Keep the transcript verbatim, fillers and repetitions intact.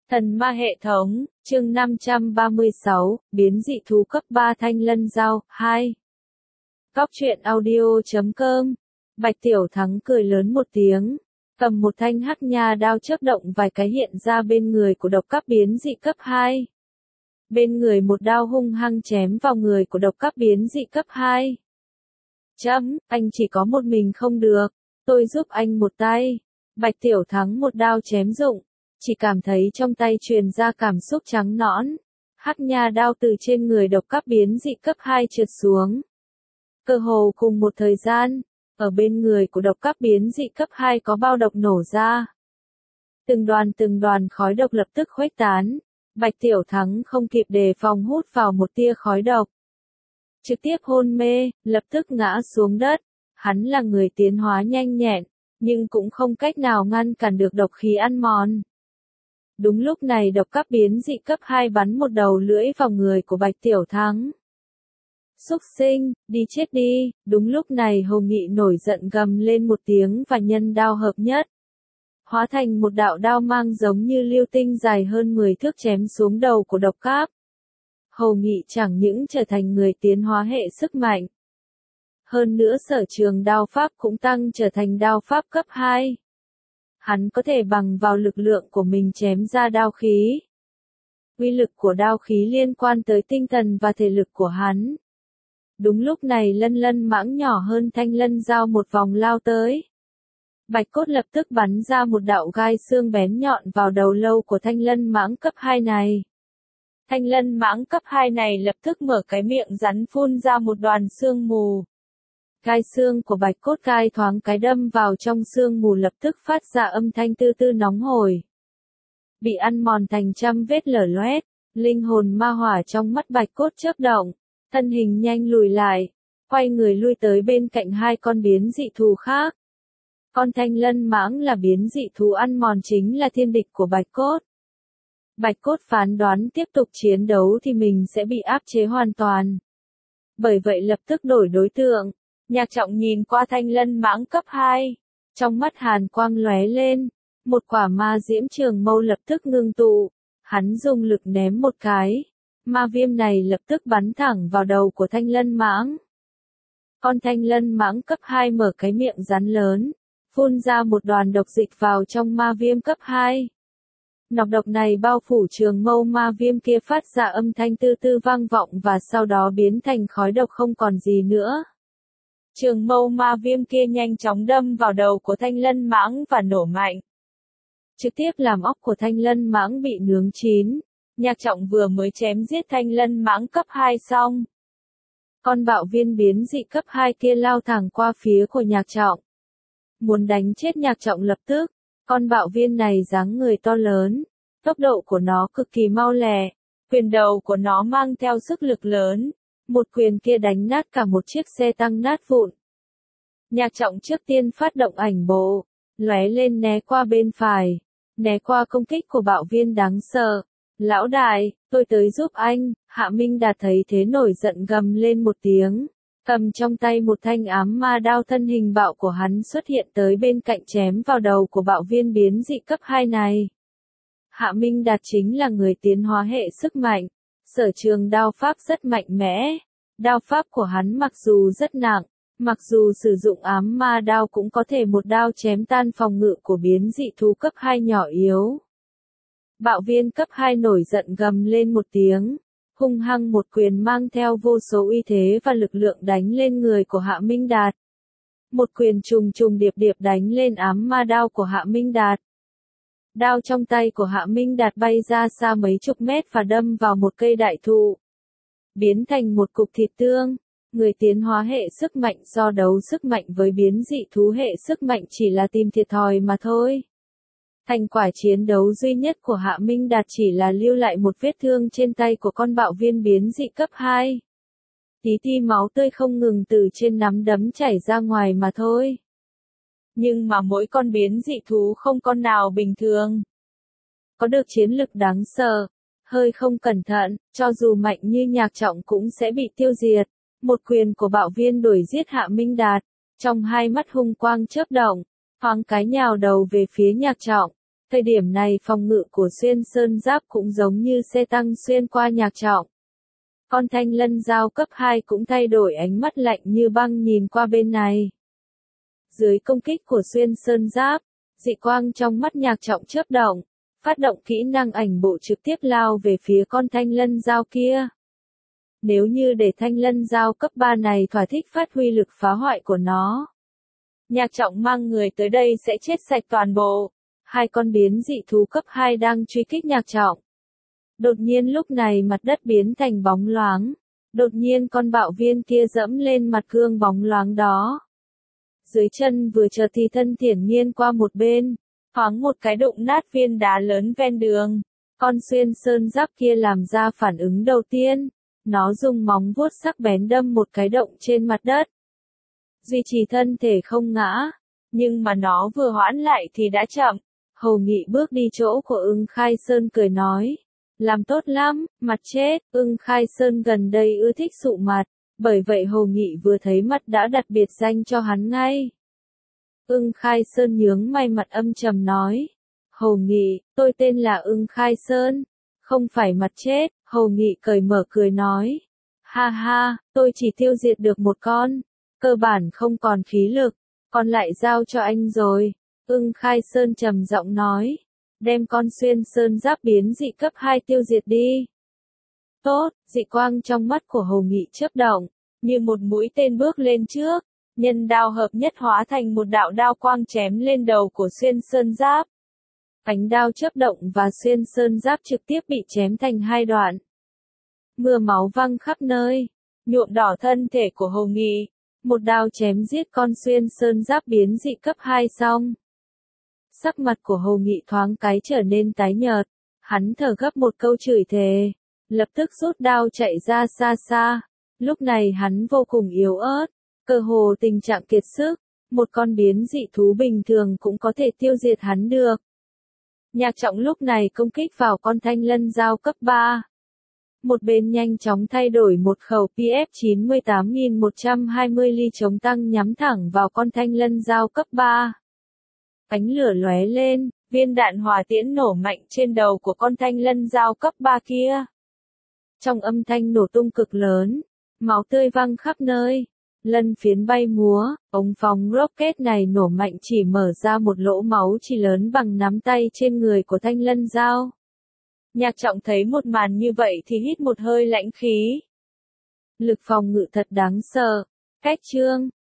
Thần ma hệ thống, chương năm trăm ba mươi sáu, biến dị thú cấp ba thanh lân giao, hai. Cóc truyện audio chấm com. Bạch Tiểu Thắng cười lớn một tiếng, cầm một thanh hắc nha đao chớp động vài cái hiện ra bên người của độc cấp biến dị cấp hai. Bên người một đao hung hăng chém vào người của độc cấp biến dị cấp hai. Chấm, anh chỉ có một mình không được, tôi giúp anh một tay. Bạch Tiểu Thắng một đao chém dụng, chỉ cảm thấy trong tay truyền ra cảm xúc trắng nõn. Hắc nha đao từ trên người độc cấp biến dị cấp hai trượt xuống. Cơ hồ cùng một thời gian, ở bên người của độc cấp biến dị cấp hai có bao độc nổ ra. Từng đoàn từng đoàn khói độc lập tức khuếch tán. Bạch Tiểu Thắng không kịp đề phòng hút vào một tia khói độc. Trực tiếp hôn mê, lập tức ngã xuống đất. Hắn là người tiến hóa nhanh nhẹn, nhưng cũng không cách nào ngăn cản được độc khí ăn mòn. Đúng lúc này độc cấp biến dị cấp hai bắn một đầu lưỡi vào người của Bạch Tiểu Thắng. Xúc sinh, đi chết đi, đúng lúc này Hồ Nghị nổi giận gầm lên một tiếng và nhân đao hợp nhất. Hóa thành một đạo đao mang giống như lưu tinh dài hơn mười thước chém xuống đầu của độc cấp. Hồ Nghị chẳng những trở thành người tiến hóa hệ sức mạnh. Hơn nữa sở trường đao pháp cũng tăng trở thành đao pháp cấp hai. Hắn có thể bằng vào lực lượng của mình chém ra đao khí. Uy lực của đao khí liên quan tới tinh thần và thể lực của hắn. Đúng lúc này lân lân mãng nhỏ hơn thanh lân giao một vòng lao tới. Bạch Cốt lập tức bắn ra một đạo gai xương bén nhọn vào đầu lâu của thanh lân mãng cấp hai này. Thanh lân mãng cấp hai này lập tức mở cái miệng rắn phun ra một đoàn sương mù. Gai xương của Bạch Cốt gai thoáng cái đâm vào trong sương mù lập tức phát ra âm thanh tư tư nóng hổi. Bị ăn mòn thành trăm vết lở loét, linh hồn ma hỏa trong mắt Bạch Cốt chớp động, thân hình nhanh lùi lại, quay người lui tới bên cạnh hai con biến dị thú khác. Con thanh lân mãng là biến dị thú ăn mòn chính là thiên địch của Bạch Cốt. Bạch Cốt phán đoán tiếp tục chiến đấu thì mình sẽ bị áp chế hoàn toàn. Bởi vậy lập tức đổi đối tượng. Nhạc Trọng nhìn qua thanh lân mãng cấp hai, trong mắt hàn quang lóe lên, một quả ma diễm trường mâu lập tức ngưng tụ, hắn dùng lực ném một cái, ma viêm này lập tức bắn thẳng vào đầu của thanh lân mãng. Con thanh lân mãng cấp hai mở cái miệng rắn lớn, phun ra một đoàn độc dịch vào trong ma viêm cấp hai. Nọc độc này bao phủ trường mâu ma viêm kia phát ra âm thanh tư tư vang vọng và sau đó biến thành khói độc không còn gì nữa. Trường mâu ma viêm kia nhanh chóng đâm vào đầu của thanh lân mãng và nổ mạnh. Trực tiếp làm óc của thanh lân mãng bị nướng chín. Nhạc Trọng vừa mới chém giết thanh lân mãng cấp hai xong. Con bạo viên biến dị cấp hai kia lao thẳng qua phía của Nhạc Trọng. Muốn đánh chết Nhạc Trọng lập tức. Con bạo viên này dáng người to lớn. Tốc độ của nó cực kỳ mau lẹ. Quyền đầu của nó mang theo sức lực lớn. Một quyền kia đánh nát cả một chiếc xe tăng nát vụn. Nhạc Trọng trước tiên phát động ảnh bộ, lóe lên né qua bên phải, né qua công kích của bạo viên đáng sợ. Lão đại, tôi tới giúp anh. Hạ Minh Đạt thấy thế nổi giận gầm lên một tiếng, cầm trong tay một thanh ám ma đao, thân hình bạo của hắn xuất hiện tới bên cạnh chém vào đầu của bạo viên biến dị cấp hai này. Hạ Minh Đạt chính là người tiến hóa hệ sức mạnh. Sở trường đao pháp rất mạnh mẽ, đao pháp của hắn mặc dù rất nặng, mặc dù sử dụng ám ma đao cũng có thể một đao chém tan phòng ngự của biến dị thú cấp hai nhỏ yếu. Bạo viên cấp hai nổi giận gầm lên một tiếng, hung hăng một quyền mang theo vô số uy thế và lực lượng đánh lên người của Hạ Minh Đạt. Một quyền trùng trùng điệp điệp đánh lên ám ma đao của Hạ Minh Đạt. Đao trong tay của Hạ Minh Đạt bay ra xa mấy chục mét và đâm vào một cây đại thụ. Biến thành một cục thịt tương. Người tiến hóa hệ sức mạnh so đấu sức mạnh với biến dị thú hệ sức mạnh chỉ là tìm thiệt thòi mà thôi. Thành quả chiến đấu duy nhất của Hạ Minh Đạt chỉ là lưu lại một vết thương trên tay của con bạo viên biến dị cấp hai. Tí ti máu tươi không ngừng từ trên nắm đấm chảy ra ngoài mà thôi. Nhưng mà mỗi con biến dị thú không con nào bình thường. Có được chiến lực đáng sợ, hơi không cẩn thận, cho dù mạnh như Nhạc Trọng cũng sẽ bị tiêu diệt. Một quyền của bạo viên đuổi giết Hạ Minh Đạt, trong hai mắt hung quang chớp động, thoáng cái nhào đầu về phía Nhạc Trọng. Thời điểm này phòng ngự của xuyên sơn giáp cũng giống như xe tăng xuyên qua Nhạc Trọng. Con thanh lân dao cấp hai cũng thay đổi ánh mắt lạnh như băng nhìn qua bên này. Dưới công kích của xuyên sơn giáp, dị quang trong mắt Nhạc Trọng chớp động, phát động kỹ năng ảnh bộ trực tiếp lao về phía con thanh lân dao kia. Nếu như để thanh lân dao cấp ba này thỏa thích phát huy lực phá hoại của nó, Nhạc Trọng mang người tới đây sẽ chết sạch toàn bộ. Hai con biến dị thú cấp hai đang truy kích Nhạc Trọng. Đột nhiên lúc này mặt đất biến thành bóng loáng. Đột nhiên con bạo viên kia dẫm lên mặt gương bóng loáng đó. Dưới chân vừa chợt thì thân thiển nhiên qua một bên, thoáng một cái đụng nát viên đá lớn ven đường. Con xuyên sơn giáp kia làm ra phản ứng đầu tiên. Nó dùng móng vuốt sắc bén đâm một cái động trên mặt đất. Duy trì thân thể không ngã. Nhưng mà nó vừa hoãn lại thì đã chậm. Hồ Nghị bước đi chỗ của Ưng Khai Sơn cười nói. Làm tốt lắm, mặt chết. Ưng Khai Sơn gần đây ưa thích sụ mặt. Bởi vậy Hồ Nghị vừa thấy mặt đã đặt biệt danh cho hắn ngay. Ưng Khai Sơn nhướng mày mặt âm trầm nói. Hồ Nghị, tôi tên là Ưng Khai Sơn. Không phải mặt chết. Hồ Nghị cởi mở cười nói. Ha ha, tôi chỉ tiêu diệt được một con. Cơ bản không còn khí lực. Còn lại giao cho anh rồi. Ưng Khai Sơn trầm giọng nói. Đem con xuyên sơn giáp biến dị cấp hai tiêu diệt đi. Tốt, dị quang trong mắt của Hồ Nghị chớp động. Như một mũi tên bước lên trước. Nhân đao hợp nhất hóa thành một đạo đao quang chém lên đầu của xuyên sơn giáp. Ánh đao chớp động và xuyên sơn giáp trực tiếp bị chém thành hai đoạn. Mưa máu văng khắp nơi. Nhuộm đỏ thân thể của Hồ Nghị. Một đao chém giết con xuyên sơn giáp biến dị cấp hai xong. Sắc mặt của Hồ Nghị thoáng cái trở nên tái nhợt. Hắn thở gấp một câu chửi thề. Lập tức rút đao chạy ra xa xa. Lúc này hắn vô cùng yếu ớt. Cơ hồ tình trạng kiệt sức. Một con biến dị thú bình thường cũng có thể tiêu diệt hắn được. Nhạc Trọng lúc này công kích vào con thanh lân dao cấp ba. Một bên nhanh chóng thay đổi một khẩu P F chín mươi tám nghìn một trăm hai mươi ly chống tăng nhắm thẳng vào con thanh lân dao cấp ba. Ánh lửa lóe lên, viên đạn hỏa tiễn nổ mạnh trên đầu của con thanh lân dao cấp ba kia. Trong âm thanh nổ tung cực lớn, máu tươi văng khắp nơi, lân phiến bay múa, ống phóng rocket này nổ mạnh chỉ mở ra một lỗ máu chỉ lớn bằng nắm tay trên người của thanh lân dao. Nhạc Trọng thấy một màn như vậy thì hít một hơi lãnh khí. Lực phòng ngự thật đáng sợ. Cách chương